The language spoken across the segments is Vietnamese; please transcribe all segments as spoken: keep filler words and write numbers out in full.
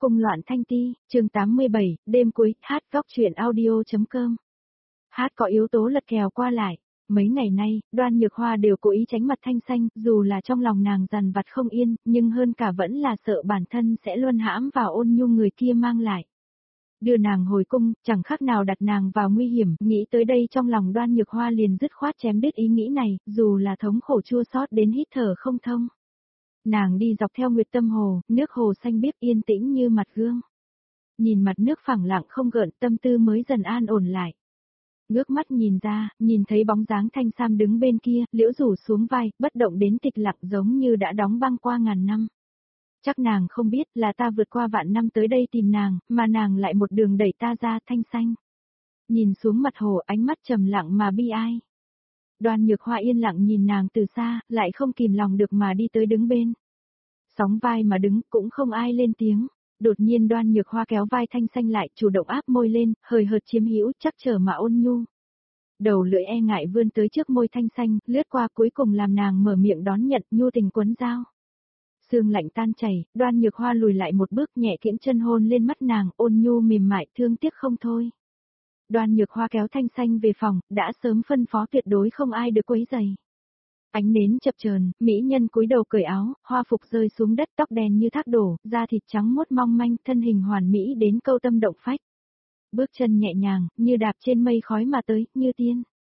Cung loạn thanh ti, chương tám mươi bảy, đêm cuối, hát góc truyện audio.com. Hát có yếu tố lật kèo qua lại. Mấy ngày nay, Đoan Nhược Hoa đều cố ý tránh mặt Thanh Xanh, dù là trong lòng nàng dằn vặt không yên, nhưng hơn cả vẫn là sợ bản thân sẽ luân hãm vào ôn nhu người kia mang lại. Đưa nàng hồi cung, chẳng khác nào đặt nàng vào nguy hiểm, nghĩ tới đây trong lòng Đoan Nhược Hoa liền dứt khoát chém đứt ý nghĩ này, dù là thống khổ chua xót đến hít thở không thông. Nàng đi dọc theo Nguyệt Tâm Hồ, nước hồ xanh biếc yên tĩnh như mặt gương. Nhìn mặt nước phẳng lặng không gợn, tâm tư mới dần an ổn lại. Ngước mắt nhìn ra, nhìn thấy bóng dáng Thanh Sam đứng bên kia, liễu rủ xuống vai, bất động đến tịch lặng giống như đã đóng băng qua ngàn năm. Chắc nàng không biết là ta vượt qua vạn năm tới đây tìm nàng, mà nàng lại một đường đẩy ta ra. Thanh Xanh nhìn xuống mặt hồ, ánh mắt trầm lặng mà bi ai. Đoan Nhược Hoa yên lặng nhìn nàng từ xa, lại không kìm lòng được mà đi tới đứng bên. Sóng vai mà đứng, cũng không ai lên tiếng. Đột nhiên Đoan Nhược Hoa kéo vai Thanh Xanh lại, chủ động áp môi lên, hời hợt chiếm hữu, chắc chờ mà ôn nhu. Đầu lưỡi e ngại vươn tới trước môi Thanh Xanh, lướt qua cuối cùng làm nàng mở miệng đón nhận, nhu tình quấn dao. Sương lạnh tan chảy, Đoan Nhược Hoa lùi lại một bước, nhẹ kiễng chân hôn lên mắt nàng, ôn nhu mềm mại, thương tiếc không thôi. Đoan Nhược Hoa kéo Thanh Xanh về phòng, đã sớm phân phó tuyệt đối không ai được quấy rầy. Ánh nến chập chờn, mỹ nhân cúi đầu cởi áo, hoa phục rơi xuống đất, tóc đen như thác đổ, da thịt trắng muốt mong manh, thân hình hoàn mỹ đến câu tâm động phách. Bước chân nhẹ nhàng, như đạp trên mây khói mà tới, như tiên.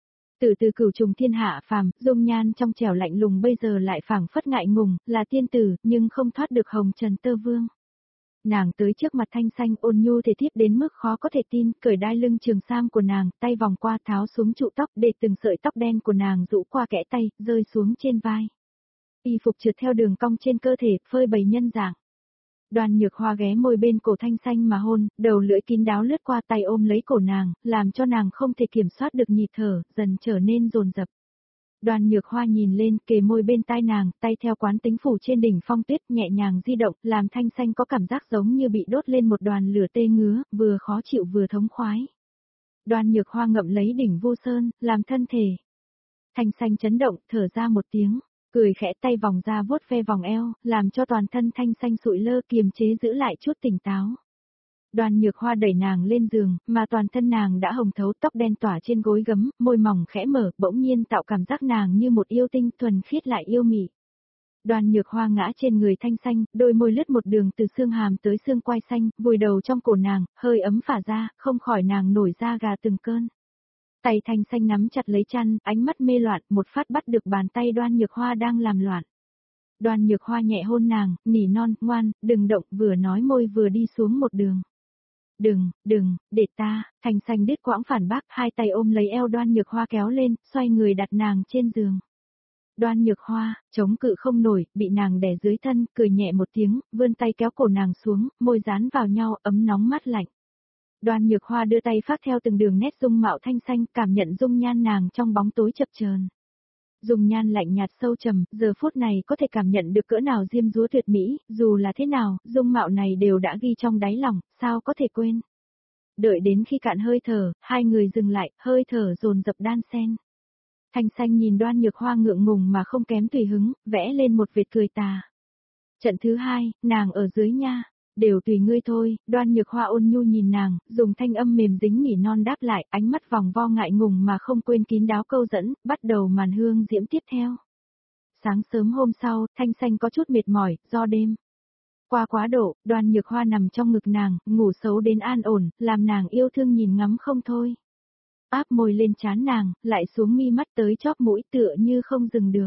Từ từ cửu trùng thiên hạ phàm, dung nhan trong trẻo lạnh lùng bây giờ lại phảng phất ngại ngùng, là tiên tử, nhưng không thoát được hồng trần tơ vương. Nàng tới trước mặt Thanh Xanh, ôn nhu thể thiếp đến mức khó có thể tin, cởi đai lưng trường sam của nàng, tay vòng qua tháo xuống trụ tóc để từng sợi tóc đen của nàng rũ qua kẽ tay, rơi xuống trên vai. Y phục trượt theo đường cong trên cơ thể, phơi bày nhân dạng. Đoan Nhược Hoa ghé môi bên cổ Thanh Xanh mà hôn, đầu lưỡi kín đáo lướt qua tay ôm lấy cổ nàng, làm cho nàng không thể kiểm soát được nhịp thở, dần trở nên dồn dập. Đoan Nhược Hoa nhìn lên, kề môi bên tai nàng, tay theo quán tính phủ trên đỉnh phong tuyết nhẹ nhàng di động, làm Thanh Xanh có cảm giác giống như bị đốt lên một đoàn lửa tê ngứa, vừa khó chịu vừa thống khoái. Đoan Nhược Hoa ngậm lấy đỉnh Vu Sơn, làm thân thể. Thanh Xanh chấn động, thở ra một tiếng, cười khẽ, tay vòng ra vuốt ve vòng eo, làm cho toàn thân Thanh Xanh sụi lơ, kiềm chế giữ lại chút tỉnh táo. Đoan Nhược Hoa đẩy nàng lên giường, mà toàn thân nàng đã hồng thấu, tóc đen tỏa trên gối gấm, môi mỏng khẽ mở, bỗng nhiên tạo cảm giác nàng như một yêu tinh thuần khiết lại yêu mị. Đoan Nhược Hoa ngã trên người Thanh Xanh, đôi môi lướt một đường từ xương hàm tới xương quai xanh, vùi đầu trong cổ nàng, hơi ấm phả ra, không khỏi nàng nổi da gà từng cơn. Tay Thanh Xanh nắm chặt lấy chăn, ánh mắt mê loạn, một phát bắt được bàn tay Đoan Nhược Hoa đang làm loạn. Đoan Nhược Hoa nhẹ hôn nàng, nỉ non, ngoan, đừng động, vừa nói môi vừa đi xuống một đường. Đừng, đừng, để ta. Thanh Xanh đứt quãng phản bác, hai tay ôm lấy eo Đoan Nhược Hoa kéo lên, xoay người đặt nàng trên giường. Đoan Nhược Hoa, chống cự không nổi, bị nàng đè dưới thân, cười nhẹ một tiếng, vươn tay kéo cổ nàng xuống, môi dán vào nhau, ấm nóng mát lạnh. Đoan Nhược Hoa đưa tay phác theo từng đường nét dung mạo Thanh Xanh, cảm nhận dung nhan nàng trong bóng tối chập chờn. Dung nhan lạnh nhạt sâu trầm, giờ phút này có thể cảm nhận được cỡ nào diêm dúa tuyệt mỹ, dù là thế nào, dung mạo này đều đã ghi trong đáy lòng, sao có thể quên. Đợi đến khi cạn hơi thở, hai người dừng lại, hơi thở dồn dập đan xen. Thanh Xanh nhìn Đoan Nhược Hoa ngượng ngùng mà không kém tùy hứng, vẽ lên một vệt cười tà. Trận thứ hai, nàng ở dưới nha. Đều tùy ngươi thôi. Đoan Nhược Hoa ôn nhu nhìn nàng, dùng thanh âm mềm dính nỉ non đáp lại, ánh mắt vòng vo ngại ngùng mà không quên kín đáo câu dẫn, bắt đầu màn hương diễm tiếp theo. Sáng sớm hôm sau, Thanh Xanh có chút mệt mỏi, do đêm qua quá độ, Đoan Nhược Hoa nằm trong ngực nàng, ngủ xấu đến an ổn, làm nàng yêu thương nhìn ngắm không thôi. Áp môi lên trán nàng, lại xuống mi mắt tới chóp mũi tựa như không dừng được.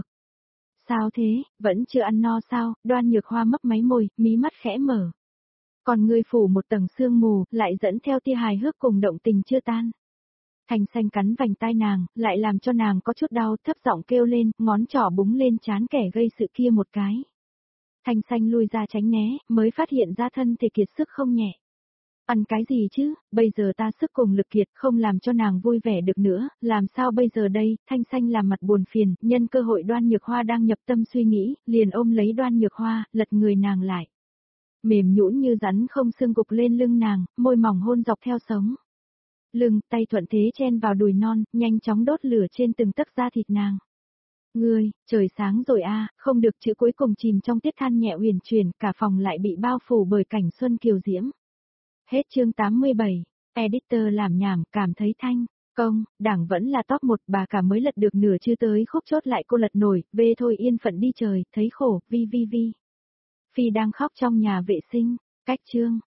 Sao thế, vẫn chưa ăn no sao? Đoan Nhược Hoa mấp máy môi, mí mắt khẽ mở. Còn ngươi phủ một tầng sương mù, lại dẫn theo tia hài hước cùng động tình chưa tan. Thanh Xanh cắn vành tai nàng, lại làm cho nàng có chút đau, thấp giọng kêu lên, ngón trỏ búng lên trán kẻ gây sự kia một cái. Thanh Xanh lui ra tránh né, mới phát hiện ra thân thể kiệt sức không nhẹ. Ăn cái gì chứ, bây giờ ta sức cùng lực kiệt, không làm cho nàng vui vẻ được nữa, làm sao bây giờ đây? Thanh Xanh làm mặt buồn phiền, nhân cơ hội Đoan Nhược Hoa đang nhập tâm suy nghĩ, liền ôm lấy Đoan Nhược Hoa, lật người nàng lại. Mềm nhũn như rắn không xương gục lên lưng nàng, môi mỏng hôn dọc theo sống lưng, tay thuận thế chen vào đùi non, nhanh chóng đốt lửa trên từng tấc da thịt nàng. Ngươi, trời sáng rồi a, không được chữ cuối cùng chìm trong tiết than nhẹ uyển chuyển, cả phòng lại bị bao phủ bởi cảnh xuân kiều diễm. Hết chương tám mươi bảy, editor làm nhảm, cảm thấy thanh, công, đảng vẫn là top một, bà cả mới lật được nửa chưa tới khúc chốt lại cô lật nổi, về thôi yên phận đi trời, thấy khổ, vi vi vi. Phi đang khóc trong nhà vệ sinh, cách chương.